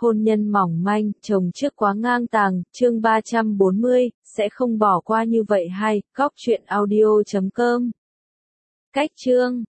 hôn nhân mỏng manh, chồng trước quá ngang tàng, chương 340, sẽ không bỏ qua như vậy hay, góc truyện audio.com. Cách chương